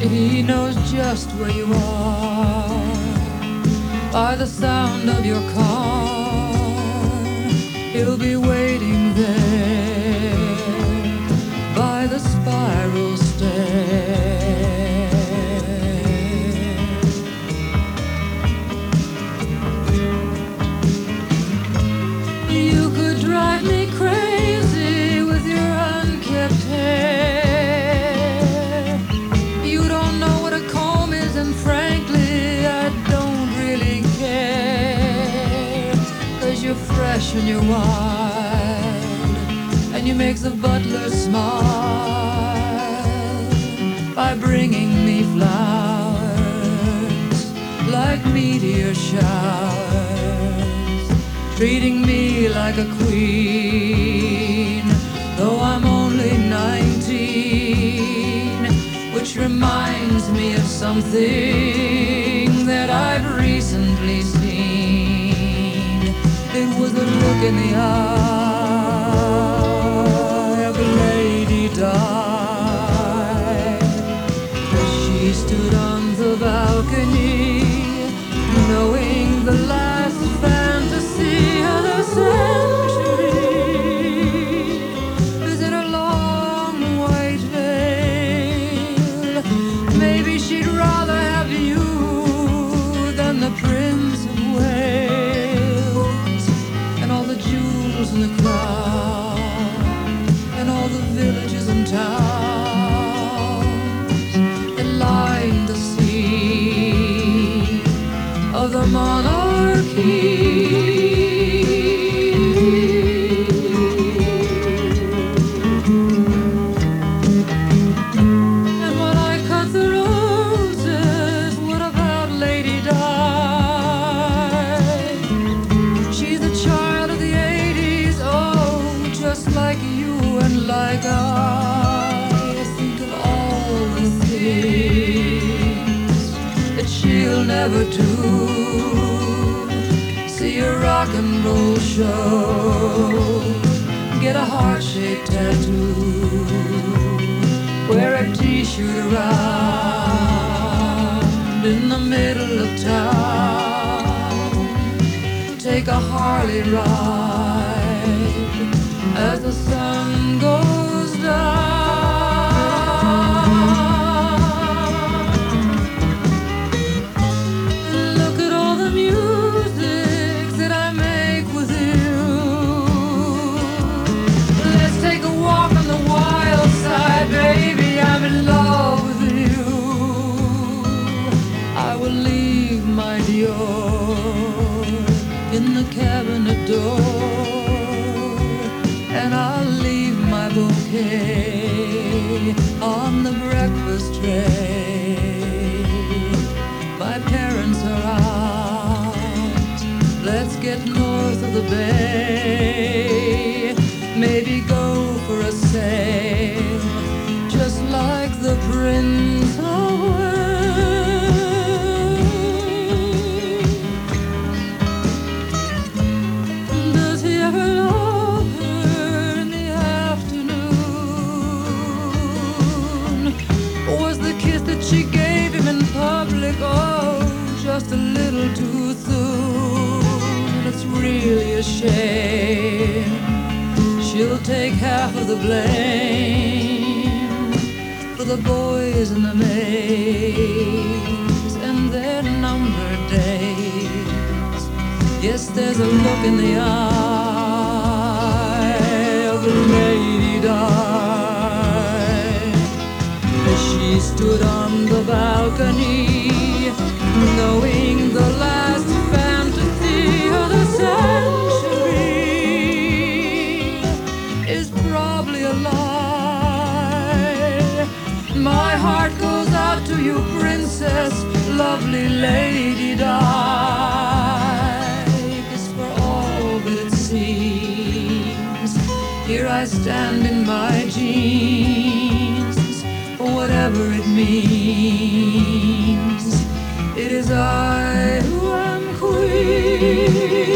He knows just where you are by the sound of your car. He'll be waiting there by the spiral stair. You could drive me crazy with your unkept hair. You don't know what a comb is, and frankly, I don't really care. 'Cause you're fresh and you're wild, and you make the butler smile by bringing me flowers like meteor showers, treating me like a queen, though I'm only 19, which reminds me of something that I've recently seen. It was the look in the eye of Lady Di as she stood on the balcony, knowing the last fantasy of the century is in a long white veil. Maybe she'd rather have you than the Prince of Wales, and all the jewels in the crown, and all the villages and towns that line the sea of the monarchy. And when I cut the roses, what about Lady Di? She's a child of the 80s, oh, just like you and like I. Think of all the things that she'll never do. See a rock and roll show, get a heart-shaped tattoo, wear a t-shirt around in the middle of town, take a Harley ride as the sun goes down. Look at all the music that I make with you. Let's take a walk on the wild side, baby, I'm in love with you. I will leave my Dior in the cabinet door, and I'll leave my bouquet on the breakfast tray. My parents are out, let's get north of the bay, maybe go for a sail, just like the Prince of Wales. Does he ever love her in the afternoon? Was the kiss that she gave him in public, oh, just a little too soon? It's really a shame. She'll take half of the blame for the boys and the maids and their numbered days. Yes, there's a look in the eye of Lady Di as she stood on the balcony, knowing the last fantasy of the century is probably a lie. My heart goes out to you, princess, lovely Lady Di, 'cause for all that it seems, here I stand in my jeans, for whatever it means. It is I who am queen.